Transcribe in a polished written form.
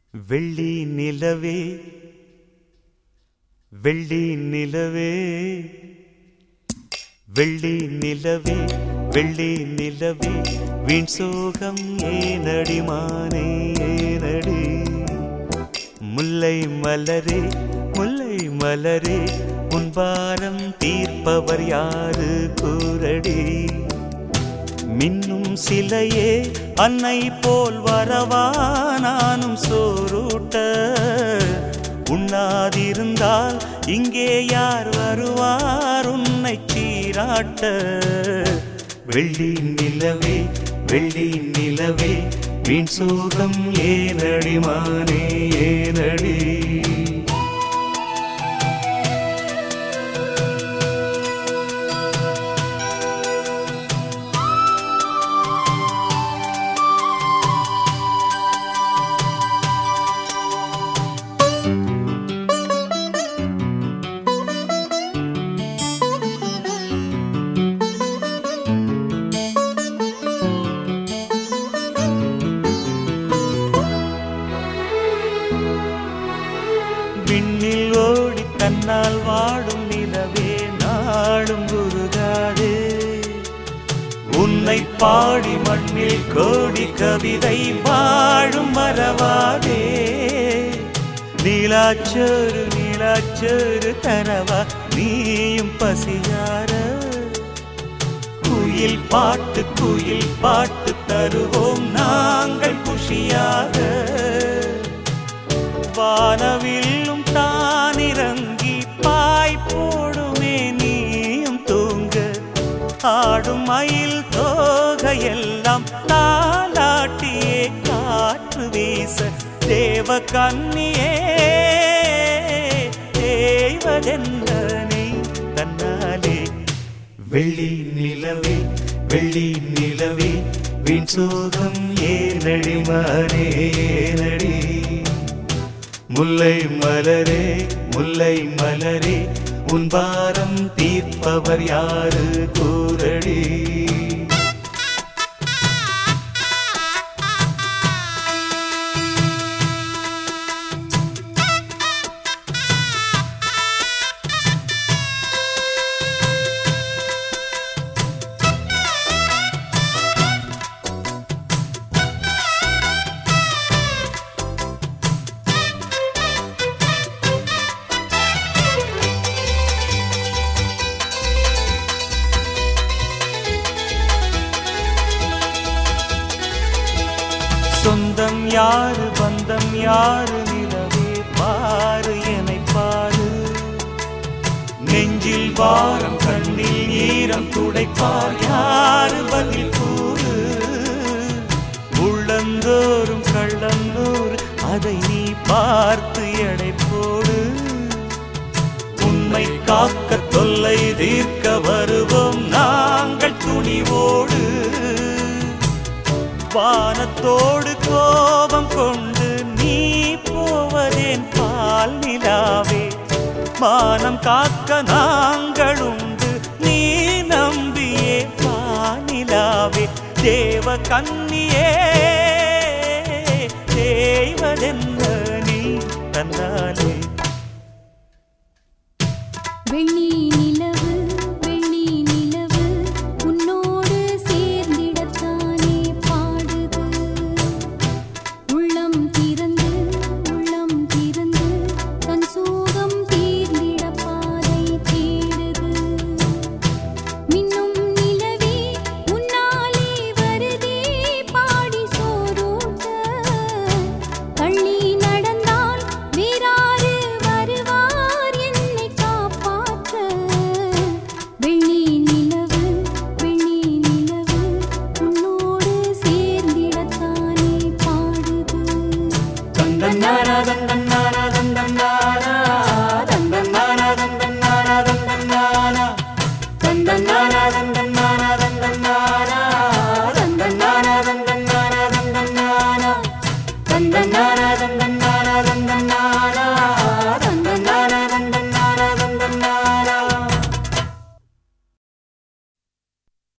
வெள்ளி நிலவே வெள்ளி நிலவே வெள்ளி நிலவே வெள்ளி நிலவே வீண் சோகம் ஏனடி மானே ஏனடி முல்லை மலரே முல்லை மலரே உன் பாரம் தீர்ப்பவர் யாரு கூரடி மின்னும் சிலையே அன்னை போல் வரவா நானும் சோறுட்ட உண்ணாதிருந்தால் இங்கே யார் வருவார் உன்னை சீராட்ட வெள்ளி நிலவே வெள்ளி நிலவே வீண் சோகம் ஏனடி மானே ஏனடி விண்ணில் ஓடி தன்னால் வாடும் நிலவே நாடும் உருகாதே உன்னை பாடி மண்ணில் கோடி கவிதை வாழும் மறவாதே நீலாச்சோறு நீலாச்சோறு தரவா நீயும் பசியார குயில் பாட்டு தருவோம் நாங்கள் குஷியாக வானவில்லும் தானிறங்கி பாய் போடுமே நீயும் தூங்க ஆடும் மயில் தோகையெல்லாம் தாலாட்டியே காற்று வீச தேவ கன்னியே தேவதென்னே தன்னாலே வெள்ளி நிலவே வெள்ளி நிலவே வீண் சோகம் ஏனடி மானே ஏனடி முல்லை மலரே முல்லை மலரே உன் பாரம் தீர்ப்பவர் யாரு கூரடி சொந்தம் யாரு பந்தம் யாரு நிலவே பாரு என்னை பாரு நெஞ்சில் வாரம் கண்ணில் ஈரம் துடைப்பார் யாரு பதில் கூறு உள்ளந்தோறும் கள்ளந்தோறு அதை நீ பார்த்து எடை போடு உண்மை காக்க தொல்லை தீர்க்க வருவோம் நாங்கள் துணிவோடு வானத்தோடு கோபம் கொண்டு நீ போவதேன் பால் நிலாவே மானம் காக்க நாங்கள் உண்டு நீ நம்பியே பானிலாவே தேவ கன்னியே தேவதென்ன நீ தன்னாலே வெள்ளி நிலவு வெள்ளி நிலவு உன்னோடு சேர்ந்திடத்தானே பாடுது உள்ளம் திறந்து தன் சோகம் தீர்ந்திட பாதை தேடுது மின்னும் நிலவே உன்னாலே வருதே பாடி சோறூட்ட தள்ளி நடந்தால் வேறாரு வருவார் என்னை காப்பாற்ற வெள்ளி நிலவு உன்னோடு சேர்ந்திடத்தானே பாடுது தந்தன்னாரா தந்தன்